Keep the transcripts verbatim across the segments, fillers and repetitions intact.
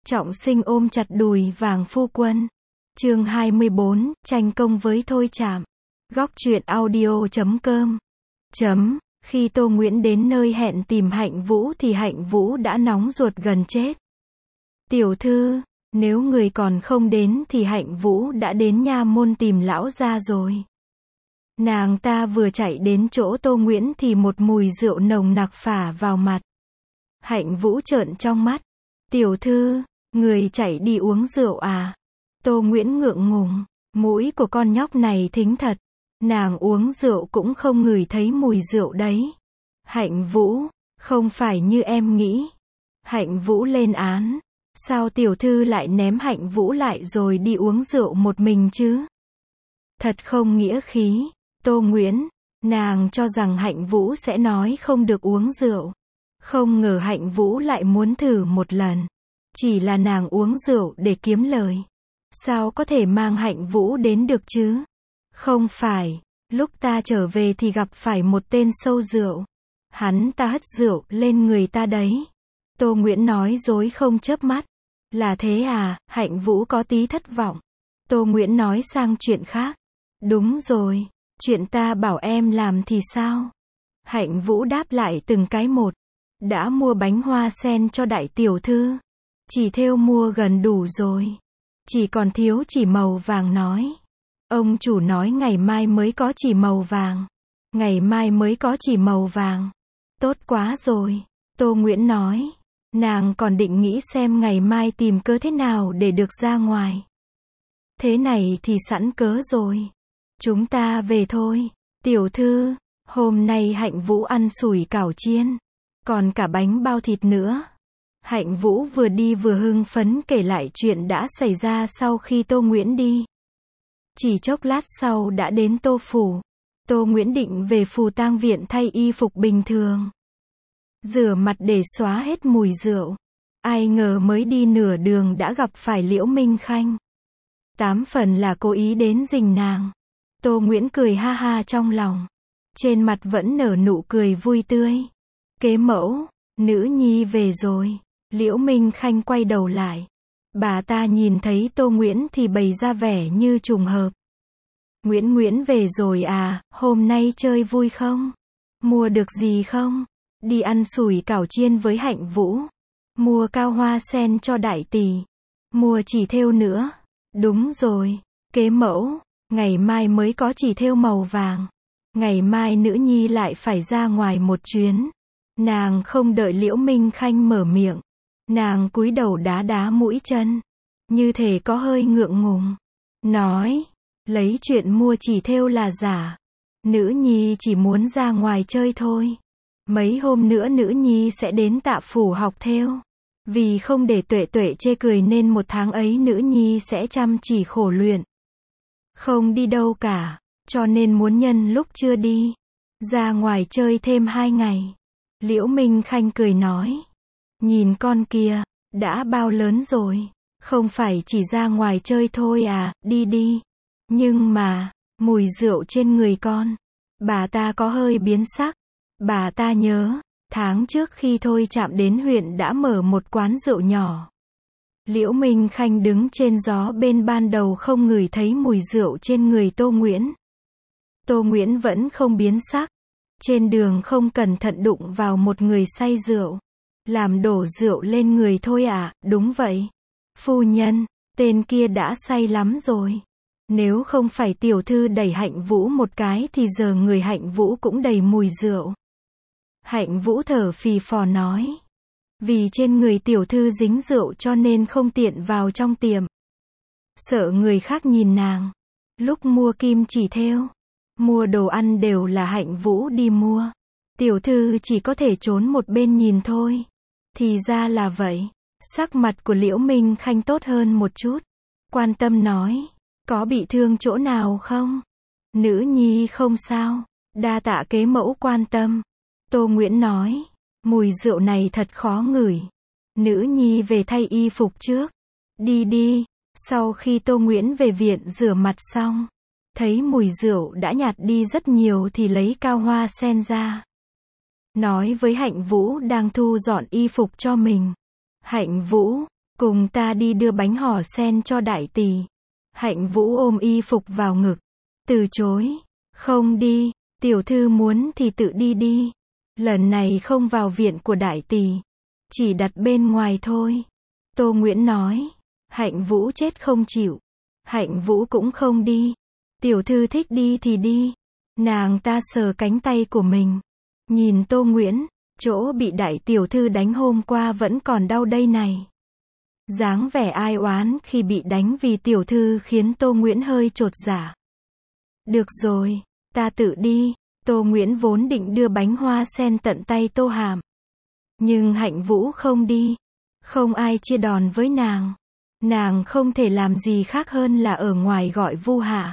Trọng Sinh ôm chặt đùi vàng phu quân. Chương hai mươi bốn, tranh công với Thôi Trạm. Góc truyện audio chấm com. Chấm, khi Tô Nguyễn đến nơi hẹn tìm Hạnh Vũ thì Hạnh Vũ đã nóng ruột gần chết. Tiểu thư, nếu người còn không đến thì Hạnh Vũ đã đến nha môn tìm lão gia rồi. Nàng ta vừa chạy đến chỗ Tô Nguyễn thì một mùi rượu nồng nặc phả vào mặt. Hạnh Vũ trợn trong mắt. Tiểu thư, người chạy đi uống rượu à? Tô Nguyễn ngượng ngùng, mũi của con nhóc này thính thật. Nàng uống rượu cũng không ngửi thấy mùi rượu đấy. Hạnh Vũ, không phải như em nghĩ. Hạnh Vũ lên án. Sao tiểu thư lại ném Hạnh Vũ lại rồi đi uống rượu một mình chứ? Thật không nghĩa khí. Tô Nguyễn, nàng cho rằng Hạnh Vũ sẽ nói không được uống rượu. Không ngờ Hạnh Vũ lại muốn thử một lần. Chỉ là nàng uống rượu để kiếm lời. Sao có thể mang Hạnh Vũ đến được chứ? Không phải, lúc ta trở về thì gặp phải một tên sâu rượu. Hắn ta hất rượu lên người ta đấy. Tô Nguyễn nói dối không chớp mắt. Là thế à? Hạnh Vũ có tí thất vọng. Tô Nguyễn nói sang chuyện khác. Đúng rồi, chuyện ta bảo em làm thì sao? Hạnh Vũ đáp lại từng cái một. Đã mua bánh hoa sen cho đại tiểu thư. Chỉ thêu mua gần đủ rồi. Chỉ còn thiếu chỉ màu vàng nói. Ông chủ nói ngày mai mới có chỉ màu vàng. Ngày mai mới có chỉ màu vàng. Tốt quá rồi. Tô Nguyễn nói. Nàng còn định nghĩ xem ngày mai tìm cớ thế nào để được ra ngoài. Thế này thì sẵn cớ rồi. Chúng ta về thôi. Tiểu thư, hôm nay Hạnh Vũ ăn sủi cảo chiên. Còn cả bánh bao thịt nữa. Hạnh Vũ vừa đi vừa hưng phấn kể lại chuyện đã xảy ra sau khi Tô Nguyễn đi. Chỉ chốc lát sau đã đến Tô Phủ. Tô Nguyễn định về Phù Tang Viện thay y phục bình thường. Rửa mặt để xóa hết mùi rượu. Ai ngờ mới đi nửa đường đã gặp phải Liễu Minh Khanh. Tám phần là cố ý đến rình nàng. Tô Nguyễn cười ha ha trong lòng. Trên mặt vẫn nở nụ cười vui tươi. Kế mẫu, nữ nhi về rồi. Liễu Minh Khanh quay đầu lại. Bà ta nhìn thấy Tô Nguyễn thì bày ra vẻ như trùng hợp. Nguyễn Nguyễn về rồi à, hôm nay chơi vui không? Mua được gì không? Đi ăn sủi cảo chiên với Hạnh Vũ. Mua cao hoa sen cho đại tỷ. Mua chỉ thêu nữa. Đúng rồi, kế mẫu, ngày mai mới có chỉ thêu màu vàng. Ngày mai nữ nhi lại phải ra ngoài một chuyến. Nàng không đợi Liễu Minh Khanh mở miệng. Nàng cúi đầu đá đá mũi chân. Như thể có hơi ngượng ngùng. Nói, lấy chuyện mua chỉ thêu là giả. Nữ nhi chỉ muốn ra ngoài chơi thôi. Mấy hôm nữa nữ nhi sẽ đến Tạ Phủ học thêu. Vì không để Tuệ Tuệ chê cười nên một tháng ấy nữ nhi sẽ chăm chỉ khổ luyện. Không đi đâu cả, cho nên muốn nhân lúc chưa đi. Ra ngoài chơi thêm hai ngày. Liễu Minh Khanh cười nói. Nhìn con kia, đã bao lớn rồi. Không phải chỉ ra ngoài chơi thôi à, đi đi. Nhưng mà, mùi rượu trên người con. Bà ta có hơi biến sắc. Bà ta nhớ, tháng trước khi Thôi Trạm đến huyện đã mở một quán rượu nhỏ. Liễu Minh Khanh đứng trên gió bên ban đầu không ngửi thấy mùi rượu trên người Tô Nguyễn. Tô Nguyễn vẫn không biến sắc. Trên đường không cẩn thận đụng vào một người say rượu. Làm đổ rượu lên người thôi à, đúng vậy. Phu nhân, tên kia đã say lắm rồi. Nếu không phải tiểu thư đẩy Hạnh Vũ một cái thì giờ người Hạnh Vũ cũng đầy mùi rượu. Hạnh Vũ thở phì phò nói. Vì trên người tiểu thư dính rượu cho nên không tiện vào trong tiệm. Sợ người khác nhìn nàng. Lúc mua kim chỉ thêu, mua đồ ăn đều là Hạnh Vũ đi mua. Tiểu thư chỉ có thể trốn một bên nhìn thôi. Thì ra là vậy. Sắc mặt của Liễu Minh Khanh tốt hơn một chút. Quan tâm nói. Có bị thương chỗ nào không? Nữ nhi không sao. Đa tạ kế mẫu quan tâm. Tô Nguyễn nói. Mùi rượu này thật khó ngửi. Nữ nhi về thay y phục trước. Đi đi. Sau khi Tô Nguyễn về viện rửa mặt xong. Thấy mùi rượu đã nhạt đi rất nhiều thì lấy cao hoa sen ra. Nói với Hạnh Vũ đang thu dọn y phục cho mình. Hạnh Vũ, Cùng ta đi đưa bánh hò sen cho đại tỷ. Hạnh Vũ ôm y phục vào ngực. Từ chối. Không đi, tiểu thư muốn thì tự đi đi. Lần này không vào viện của đại tỷ. Chỉ đặt bên ngoài thôi. Tô Nguyễn nói. Hạnh Vũ chết không chịu. Hạnh Vũ cũng không đi. Tiểu thư thích đi thì đi. Nàng ta sờ cánh tay của mình. Nhìn Tô Nguyễn, chỗ bị đại tiểu thư đánh hôm qua vẫn còn đau đây này. Dáng vẻ ai oán khi bị đánh vì tiểu thư khiến Tô Nguyễn hơi chột dạ. Được rồi, ta tự đi. Tô Nguyễn vốn định đưa bánh hoa sen tận tay Tô Hàm. Nhưng Hạnh Vũ không đi. Không ai chia đòn với nàng. Nàng không thể làm gì khác hơn là ở ngoài gọi Vu Hạ.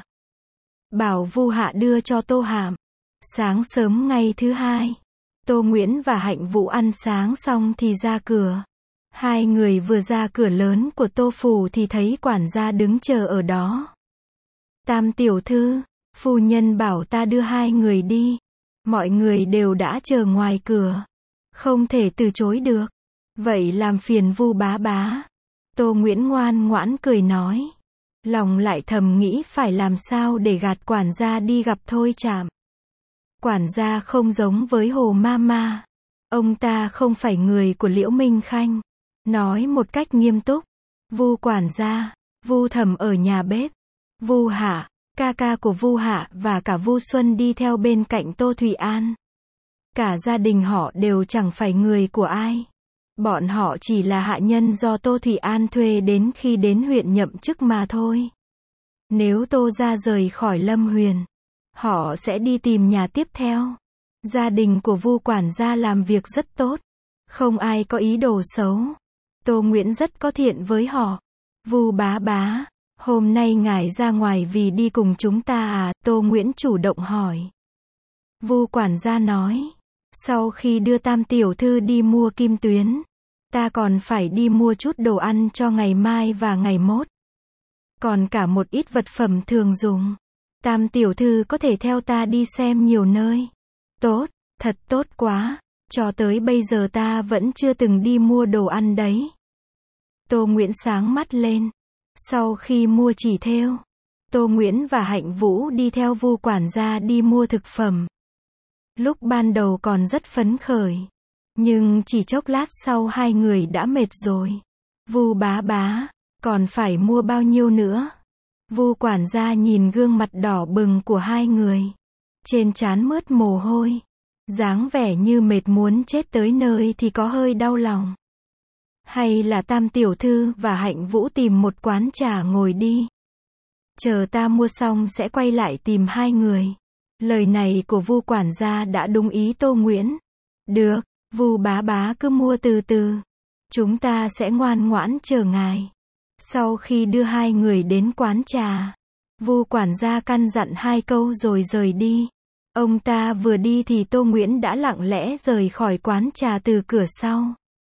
Bảo Vu Hạ đưa cho Tô Hàm. Sáng sớm ngày thứ hai, Tô Nguyễn và Hạnh Vũ ăn sáng xong thì ra cửa. Hai người vừa ra cửa lớn của Tô phủ thì thấy quản gia đứng chờ ở đó. Tam tiểu thư, phu nhân bảo ta đưa hai người đi. Mọi người đều đã chờ ngoài cửa. Không thể từ chối được. Vậy làm phiền Vu bá bá. Tô Nguyễn ngoan ngoãn cười nói. Lòng lại thầm nghĩ phải làm sao để gạt quản gia đi gặp Thôi Trạm. Quản gia không giống với Hồ Mama. Ông ta không phải người của Liễu Minh Khanh. Nói một cách nghiêm túc. Vu quản gia, Vu Thẩm ở nhà bếp. Vu Hạ, ca ca của Vu Hạ và cả Vu Xuân đi theo bên cạnh Tô Thụy An. Cả gia đình họ đều chẳng phải người của ai. Bọn họ chỉ là hạ nhân do Tô Thụy An thuê đến khi đến huyện nhậm chức mà thôi. Nếu Tô gia rời khỏi Lâm Huyền, họ sẽ đi tìm nhà tiếp theo. Gia đình của Vu quản gia làm việc rất tốt. Không ai có ý đồ xấu. Tô Nguyễn rất có thiện với họ. Vu bá bá, hôm nay ngài ra ngoài vì đi cùng chúng ta à? Tô Nguyễn chủ động hỏi. Vu quản gia nói. Sau khi đưa Tam tiểu thư đi mua kim tuyến, ta còn phải đi mua chút đồ ăn cho ngày mai và ngày mốt. Còn cả một ít vật phẩm thường dùng. Tam tiểu thư có thể theo ta đi xem nhiều nơi. Tốt, thật tốt quá. Cho tới bây giờ ta vẫn chưa từng đi mua đồ ăn đấy. Tô Nguyễn sáng mắt lên. Sau khi mua chỉ thêu, Tô Nguyễn và Hạnh Vũ đi theo Vu quản gia đi mua thực phẩm. Lúc ban đầu còn rất phấn khởi. Nhưng chỉ chốc lát sau hai người đã mệt rồi. Vu bá bá, còn phải mua bao nhiêu nữa? Vu quản gia nhìn gương mặt đỏ bừng của hai người. Trên trán mướt mồ hôi. Dáng vẻ như mệt muốn chết tới nơi thì có hơi đau lòng. Hay là Tam tiểu thư và Hạnh Vũ tìm một quán trà ngồi đi. Chờ ta mua xong sẽ quay lại tìm hai người. Lời này của Vu quản gia đã đúng ý Tô Nguyễn. Được, Vu bá bá cứ mua từ từ. Chúng ta sẽ ngoan ngoãn chờ ngài. Sau khi đưa hai người đến quán trà, Vu quản gia căn dặn hai câu rồi rời đi. Ông ta vừa đi thì Tô Nguyễn đã lặng lẽ rời khỏi quán trà từ cửa sau.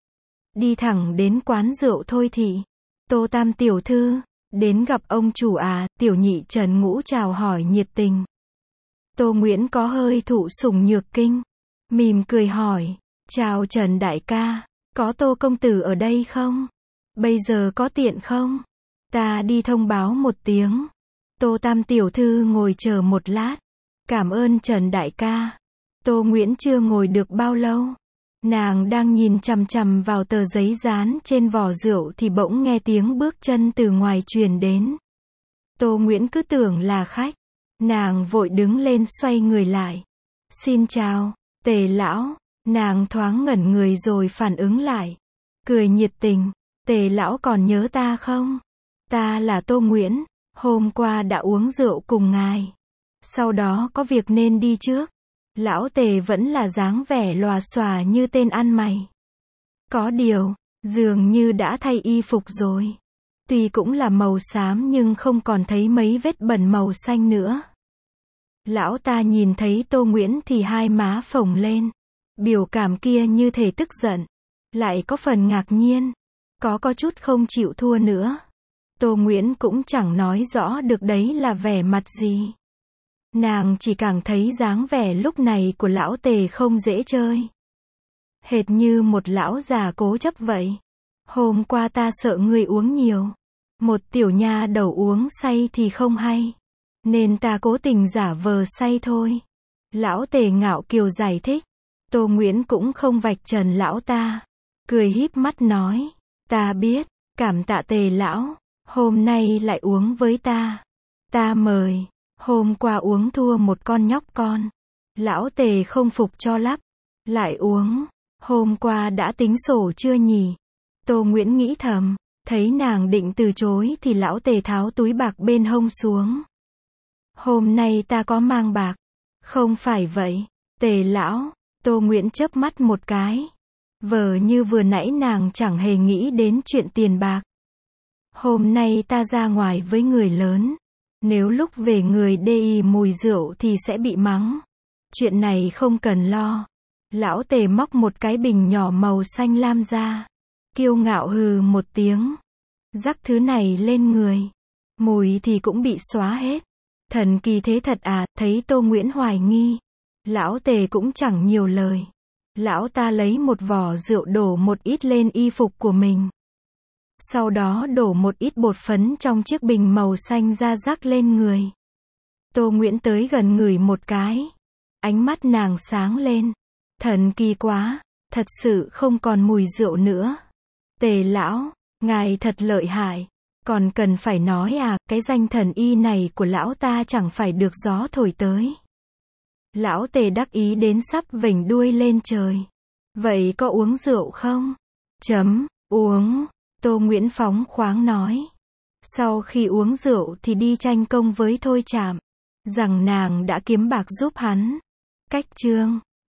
Đi thẳng đến quán rượu Thôi Thị. Tô Tam tiểu thư, đến gặp ông chủ à? Tiểu nhị Trần Ngũ chào hỏi nhiệt tình. Tô Nguyễn có hơi thụ sủng nhược kinh. Mỉm cười hỏi. Chào Trần đại ca, có Tô công tử ở đây không? Bây giờ có tiện không? Ta đi thông báo một tiếng. Tô Tam tiểu thư ngồi chờ một lát. Cảm ơn Trần đại ca. Tô Nguyễn chưa ngồi được bao lâu. Nàng đang nhìn chằm chằm vào tờ giấy dán trên vỏ rượu thì bỗng nghe tiếng bước chân từ ngoài truyền đến. Tô Nguyễn cứ tưởng là khách. Nàng vội đứng lên xoay người lại. Xin chào, Tề lão. Nàng thoáng ngẩn người rồi phản ứng lại. Cười nhiệt tình. Tề lão còn nhớ ta không? Ta là Tô Nguyễn. Hôm qua đã uống rượu cùng ngài. Sau đó có việc nên đi trước. Lão Tề vẫn là dáng vẻ lòa xòa như tên ăn mày. Có điều, dường như đã thay y phục rồi. Tuy cũng là màu xám nhưng không còn thấy mấy vết bẩn màu xanh nữa. Lão ta nhìn thấy Tô Nguyễn thì hai má phồng lên. Biểu cảm kia như thể tức giận. Lại có phần ngạc nhiên. Có có chút không chịu thua nữa. Tô Nguyễn cũng chẳng nói rõ được đấy là vẻ mặt gì. Nàng chỉ càng thấy dáng vẻ lúc này của lão Tề không dễ chơi. Hệt như một lão già cố chấp vậy. Hôm qua ta sợ ngươi uống nhiều. Một tiểu nha đầu uống say thì không hay. Nên ta cố tình giả vờ say thôi. Lão Tề ngạo kiều giải thích. Tô Nguyễn cũng không vạch trần lão ta. Cười híp mắt nói. Ta biết, cảm tạ Tề lão. Hôm nay lại uống với ta. Ta mời. Hôm qua uống thua một con nhóc con. Lão Tề không phục cho lắm. Lại uống. Hôm qua đã tính sổ chưa nhỉ? Tô Nguyễn nghĩ thầm. Thấy nàng định từ chối thì lão Tề tháo túi bạc bên hông xuống. Hôm nay ta có mang bạc. Không phải vậy. Tề lão. Tô Nguyễn chớp mắt một cái. Vờ như vừa nãy nàng chẳng hề nghĩ đến chuyện tiền bạc. Hôm nay ta ra ngoài với người lớn. Nếu lúc về người đê y mùi rượu thì sẽ bị mắng. Chuyện này không cần lo. Lão Tề móc một cái bình nhỏ màu xanh lam ra. Kiêu ngạo hừ một tiếng. Rắc thứ này lên người. Mùi thì cũng bị xóa hết. Thần kỳ thế thật à, thấy Tô Nguyễn hoài nghi. Lão Tề cũng chẳng nhiều lời. Lão ta lấy một vỏ rượu đổ một ít lên y phục của mình. Sau đó đổ một ít bột phấn trong chiếc bình màu xanh ra rắc lên người. Tô Nguyễn tới gần ngửi một cái. Ánh mắt nàng sáng lên. Thần kỳ quá, thật sự không còn mùi rượu nữa. Tề lão, ngài thật lợi hại. Còn cần phải nói à, cái danh thần y này của lão ta chẳng phải được gió thổi tới. Lão Tề đắc ý đến sắp vểnh đuôi lên trời. Vậy có uống rượu không? Chấm, uống. Tô Nguyễn phóng khoáng nói. Sau khi uống rượu thì đi tranh công với Thôi Trạm. Rằng nàng đã kiếm bạc giúp hắn. Cách chương